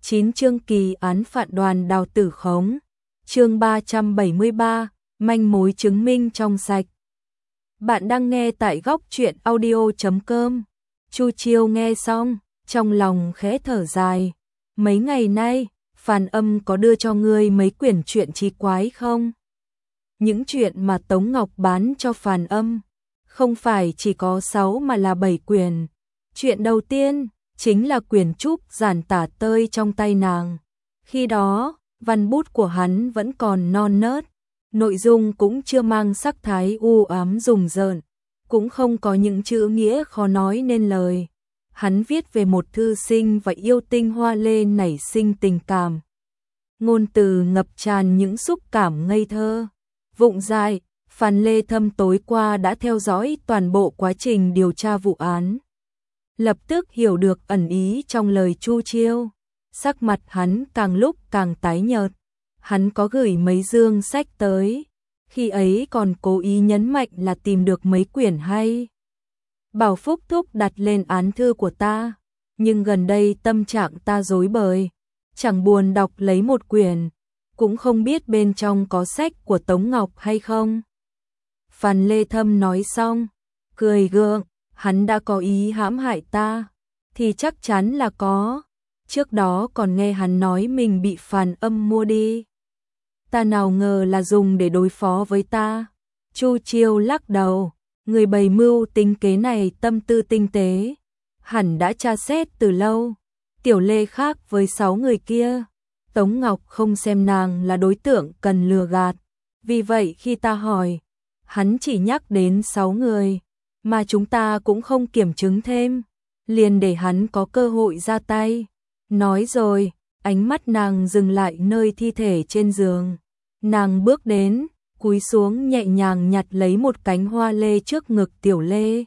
9 chương kỳ án phạt Đoàn Đào tử khống. Chương 373, manh mối chứng minh trong sạch. Bạn đang nghe tại góc truyện audio.com. Chu Chiêu nghe xong, trong lòng khẽ thở dài. Mấy ngày nay, Phan Âm có đưa cho ngươi mấy quyển truyện chí quái không? Những chuyện mà Tống Ngọc bán cho Phan Âm, không phải chỉ có 6 mà là 7 quyển. Chuyện đầu tiên chính là quyển trúc giản tả tơi trong tay nàng. Khi đó, văn bút của hắn vẫn còn non nớt, nội dung cũng chưa mang sắc thái u ám rùng rợn, cũng không có những chữ nghĩa khó nói nên lời. Hắn viết về một thư sinh và yêu tinh hoa lê nảy sinh tình cảm. Ngôn từ ngập tràn những xúc cảm ngây thơ, vụng dại. Phan Lê Thâm tối qua đã theo dõi toàn bộ quá trình điều tra vụ án, lập tức hiểu được ẩn ý trong lời Chu Chiêu. Sắc mặt hắn càng lúc càng tái nhợt. Hắn có gửi mấy dương sách tới, khi ấy còn cố ý nhấn mạnh là tìm được mấy quyển hay. Bảo Phúc Thúc đặt lên án thư của ta, nhưng gần đây tâm trạng ta rối bời, chẳng buồn đọc lấy một quyển, cũng không biết bên trong có sách của Tống Ngọc hay không. Phan Lê Thâm nói xong, cười gượng, hắn đã có ý hãm hại ta, thì chắc chắn là có. Trước đó còn nghe hắn nói mình bị Phan Âm mua đi. Ta nào ngờ là dùng để đối phó với ta. Chu Chiêu lắc đầu, người bày mưu tính kế này tâm tư tinh tế, hẳn đã tra xét từ lâu. Tiểu Lê khác với 6 người kia, Tống Ngọc không xem nàng là đối tượng cần lừa gạt. Vì vậy khi ta hỏi, hắn chỉ nhắc đến 6 người, mà chúng ta cũng không kiểm chứng thêm, liền để hắn có cơ hội ra tay. Nói rồi, ánh mắt nàng dừng lại nơi thi thể trên giường. Nàng bước đến, cúi xuống nhẹ nhàng nhặt lấy một cánh hoa lê trước ngực Tiểu Lê.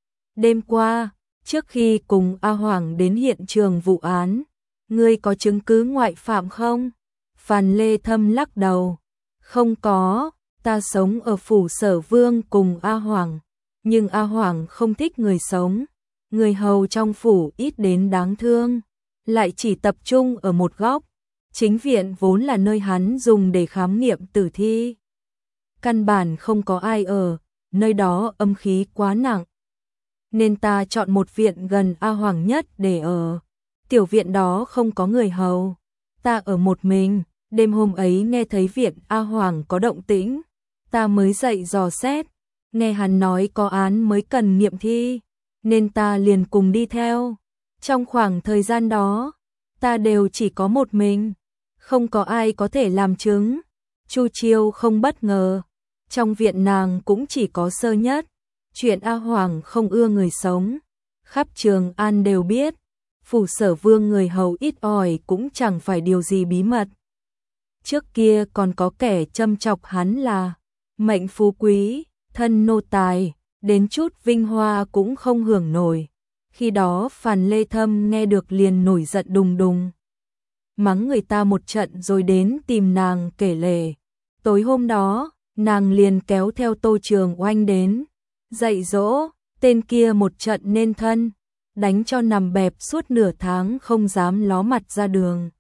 Đêm qua, trước khi cùng A Hoàng đến hiện trường vụ án, ngươi có chứng cứ ngoại phạm không? Phan Lê Thâm lắc đầu. Không có, ta sống ở phủ Sở Vương cùng A Hoàng, nhưng A Hoàng không thích người sống. Người hầu trong phủ ít đến đáng thương, lại chỉ tập trung ở một góc. Chính viện vốn là nơi hắn dùng để khám nghiệm tử thi, căn bản không có ai ở, nơi đó âm khí quá nặng, nên ta chọn một viện gần A Hoàng nhất để ở. Tiểu viện đó không có người hầu, ta ở một mình. Đêm hôm ấy nghe thấy viện A Hoàng có động tĩnh, ta mới dậy dò xét, nghe hắn nói có án mới cần nghiệm thi, nên ta liền cùng đi theo. Trong khoảng thời gian đó, ta đều chỉ có một mình, không có ai có thể làm chứng. Chu Chiêu không bất ngờ, trong viện nàng cũng chỉ có Sơ Nhất. Chuyện A Hoàng không ưa người sống, khắp Trường An đều biết. Phủ Sở Vương người hầu ít ỏi cũng chẳng phải điều gì bí mật. Trước kia còn có kẻ châm chọc hắn là mệnh phú quý, thân nô tài, đến chút vinh hoa cũng không hưởng nổi. Khi đó Phan Lê Thâm nghe được liền nổi giận đùng đùng, mắng người ta một trận rồi đến tìm nàng kể lể. Tối hôm đó, nàng liền kéo theo Tô Trường Oanh đến, dạy dỗ tên kia một trận nên thân, đánh cho nằm bẹp suốt nửa tháng không dám ló mặt ra đường.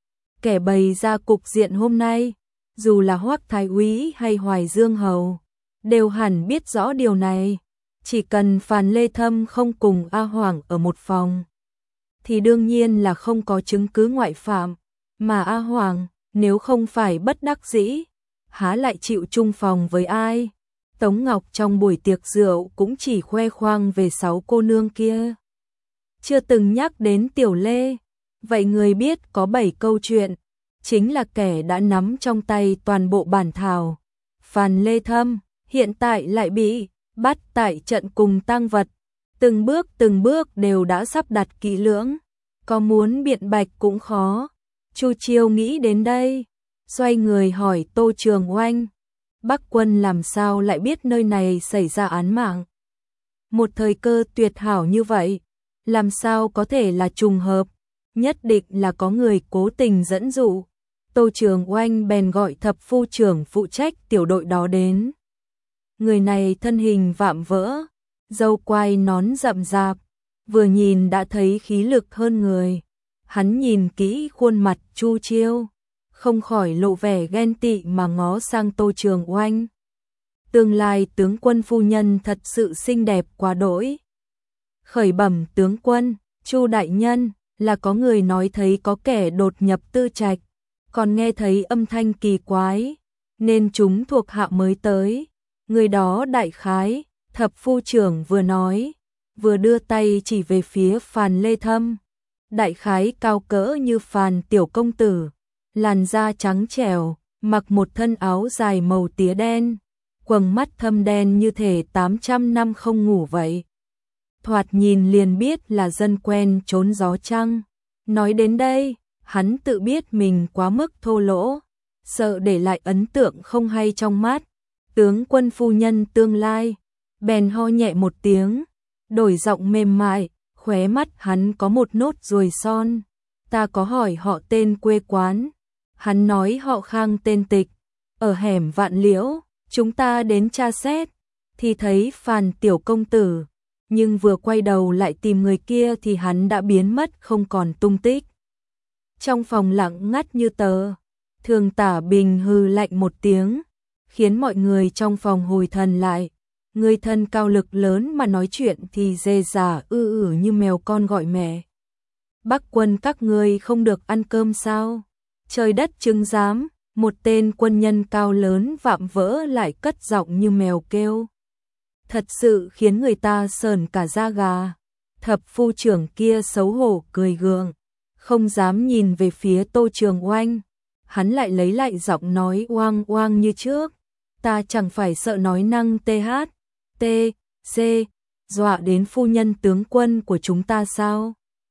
Kẻ bày ra cục diện hôm nay, dù là Hoắc Thái Úy hay Hoài Dương Hầu, đều hẳn biết rõ điều này. Chỉ cần Phan Lê Thâm không cùng A Hoàng ở một phòng, thì đương nhiên là không có chứng cứ ngoại phạm. Mà A Hoàng, nếu không phải bất đắc dĩ, há lại chịu chung phòng với ai. Tống Ngọc trong buổi tiệc rượu cũng chỉ khoe khoang về 6 cô nương kia, chưa từng nhắc đến Tiểu Lê. Vậy người biết có 7 câu chuyện, chính là kẻ đã nắm trong tay toàn bộ bản thảo. Phan Lê Thâm hiện tại lại bị bắt tại trận cùng tang vật, từng bước đều đã sắp đặt kỹ lưỡng, có muốn biện bạch cũng khó. Chu Chiêu nghĩ đến đây, xoay người hỏi Tô Trường Oanh, Bắc Quân làm sao lại biết nơi này xảy ra án mạng? Một thời cơ tuyệt hảo như vậy, làm sao có thể là trùng hợp, nhất định là có người cố tình dẫn dụ. Tô Trường Oanh bèn gọi thập phu trưởng phụ trách tiểu đội đó đến. Người này thân hình vạm vỡ, râu quai nón rậm rạp, vừa nhìn đã thấy khí lực hơn người. Hắn nhìn kỹ khuôn mặt Chu Chiêu, không khỏi lộ vẻ ghen tị mà ngó sang Tô Trường Oanh. Tương lai tướng quân phu nhân thật sự xinh đẹp quá đỗi. Khởi bẩm tướng quân, Chu đại nhân, là có người nói thấy có kẻ đột nhập tư trạch, còn nghe thấy âm thanh kỳ quái, nên chúng thuộc hạ mới tới. Người đó đại khái, thập phu trưởng vừa nói, vừa đưa tay chỉ về phía Phàn Lê Thâm. Đại khái cao cỡ như Phàn tiểu công tử, làn da trắng trẻo, mặc một thân áo dài màu tía đen, quầng mắt thâm đen như thể 800 năm không ngủ vậy. Thoạt nhìn liền biết là dân quen trốn gió chăng. Nói đến đây, hắn tự biết mình quá mức thô lỗ, sợ để lại ấn tượng không hay trong mắt tướng quân phu nhân tương lai, bèn ho nhẹ một tiếng, đổi giọng mềm mại, khóe mắt hắn có một nốt ruồi son. Ta có hỏi họ tên quê quán, hắn nói họ Khang tên Tịch, ở hẻm Vạn Liễu, chúng ta đến tra xét, thì thấy Phàn tiểu công tử, nhưng vừa quay đầu lại tìm người kia thì hắn đã biến mất không còn tung tích. Trong phòng lặng ngắt như tờ, Thường Tả Bình hừ lạnh một tiếng, khiến mọi người trong phòng hồi thần lại. Người thân cao lực lớn mà nói chuyện thì dè dả như mèo con gọi mẹ. Bắc quân các ngươi không được ăn cơm sao? Trời đất chứng giám, một tên quân nhân cao lớn vạm vỡ lại cất giọng như mèo kêu. Thật sự khiến người ta sởn cả da gà. Thập phu trưởng kia xấu hổ cười gượng, không dám nhìn về phía Tô Trường Oanh. Hắn lại lấy lại giọng nói oang oang như trước. Ta chẳng phải sợ nói năng TH, C, dọa đến phu nhân tướng quân của chúng ta sao?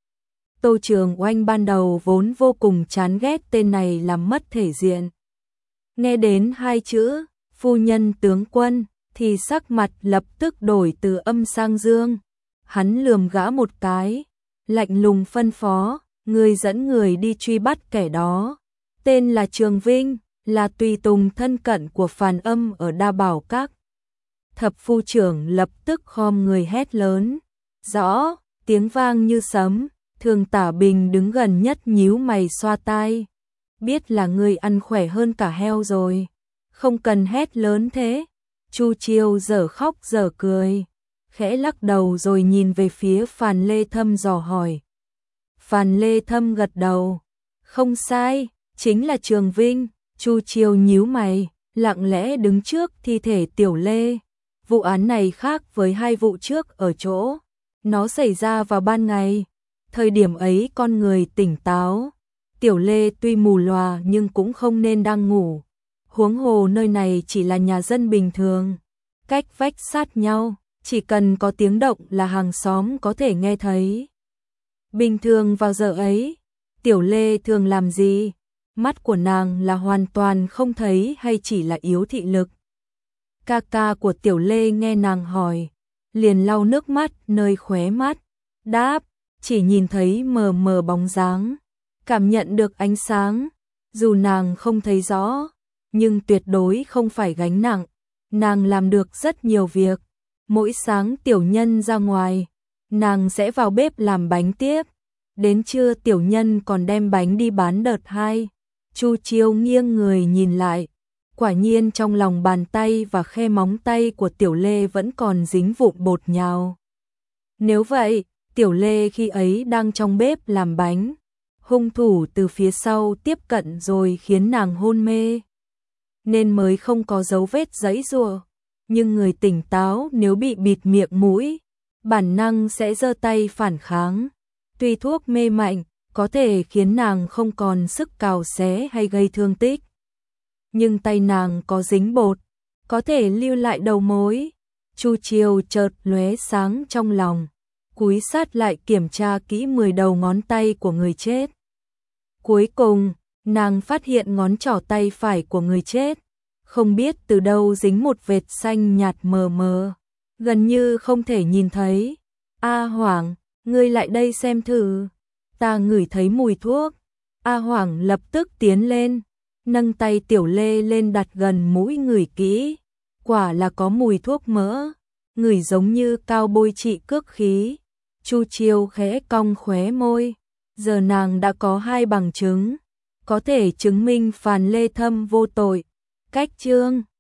Tô Trường Oanh ban đầu vốn vô cùng chán ghét tên này làm mất thể diện. Nghe đến hai chữ, phu nhân tướng quân, thì sắc mặt lập tức đổi từ âm sang dương. Hắn lườm gã một cái, lạnh lùng phân phó, người dẫn người đi truy bắt kẻ đó. Tên là Trường Vinh, là tùy tùng thân cận của Phàn Âm ở Đa Bảo Các. Thập phu trưởng lập tức khom người hét lớn. Rõ, tiếng vang như sấm, Thường Tả Bình đứng gần nhất nhíu mày xoa tai. Biết là người ăn khỏe hơn cả heo rồi, không cần hét lớn thế. Chu Chiêu dở khóc dở cười, khẽ lắc đầu rồi nhìn về phía Phàn Lê Thâm dò hỏi. Phàn Lê Thâm gật đầu, không sai, chính là Trường Vinh. Chu Chiêu nhíu mày, lặng lẽ đứng trước thi thể Tiểu Lê. Vụ án này khác với hai vụ trước ở chỗ, nó xảy ra vào ban ngày. Thời điểm ấy con người tỉnh táo, Tiểu Lê tuy mù lòa nhưng cũng không nên đang ngủ. Huống hồ nơi này chỉ là nhà dân bình thường, cách vách sát nhau, chỉ cần có tiếng động là hàng xóm có thể nghe thấy. Bình thường vào giờ ấy, Tiểu Lê thường làm gì? Mắt của nàng là hoàn toàn không thấy hay chỉ là yếu thị lực? Ca ca của Tiểu Lê nghe nàng hỏi, liền lau nước mắt nơi khóe mắt, đáp, chỉ nhìn thấy mờ mờ bóng dáng, cảm nhận được ánh sáng, dù nàng không thấy rõ, nhưng tuyệt đối không phải gánh nặng. Nàng làm được rất nhiều việc, mỗi sáng tiểu nhân ra ngoài, nàng sẽ vào bếp làm bánh tiếp, đến trưa tiểu nhân còn đem bánh đi bán đợt 2. Chu Chiêu nghiêng người nhìn lại, quả nhiên trong lòng bàn tay và khe móng tay của Tiểu Lê vẫn còn dính vụn bột nhào. Nếu vậy, Tiểu Lê khi ấy đang trong bếp làm bánh, hung thủ từ phía sau tiếp cận rồi khiến nàng hôn mê, nên mới không có dấu vết giãy giụa. Nhưng người tỉnh táo nếu bị bịt miệng mũi, bản năng sẽ giơ tay phản kháng. Tuy thuốc mê mạnh có thể khiến nàng không còn sức cào xé hay gây thương tích, nhưng tay nàng có dính bột, có thể lưu lại đầu mối. Chu Chiêu chợt lóe sáng trong lòng, cúi sát lại kiểm tra kỹ 10 đầu ngón tay của người chết. Cuối cùng, nàng phát hiện ngón trỏ tay phải của người chết, không biết từ đâu dính một vệt xanh nhạt mờ mờ, gần như không thể nhìn thấy. A Hoảng, ngươi lại đây xem thử. Ta ngửi thấy mùi thuốc. A Hoảng lập tức tiến lên, nâng tay Tiểu Lê lên đặt gần mũi ngửi kỹ. Quả là có mùi thuốc mỡ, ngửi giống như cao bôi trị cước khí. Chu Chiêu khẽ cong khóe môi, Giờ nàng đã có 2 bằng chứng, có thể chứng minh Phàn Lê Thâm vô tội. Cách chương